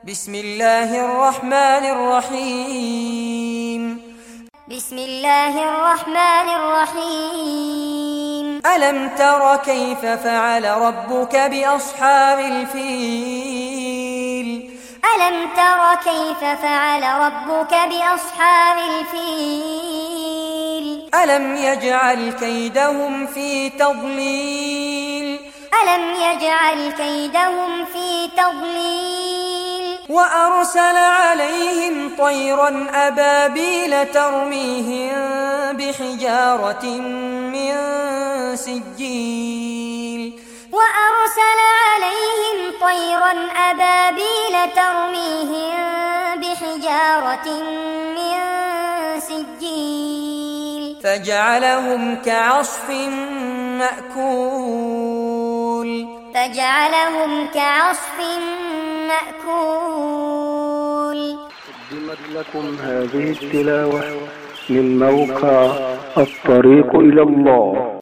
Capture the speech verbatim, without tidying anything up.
بسم الله الرحمن الرحيم بسم الله الرحمن الرحيم ألم تر كيف فعل ربك بأصحاب الفيل ألم تر كيف فعل ربك بأصحاب الفيل ألم يجعل كيدهم في تضليل ألم يجعل كيدهم في تضليل وأرسل عليهم طيرا أبابيل ترميهم بحجارة من سجيل وأرسل عليهم طيرا أبابيل ترميهم بحجارة من سجيل فجعلهم كعصف مأكول فجعلهم كعصف مأكول. قدمت لكم هذه التلاوة من موقع الطريق إلى الله.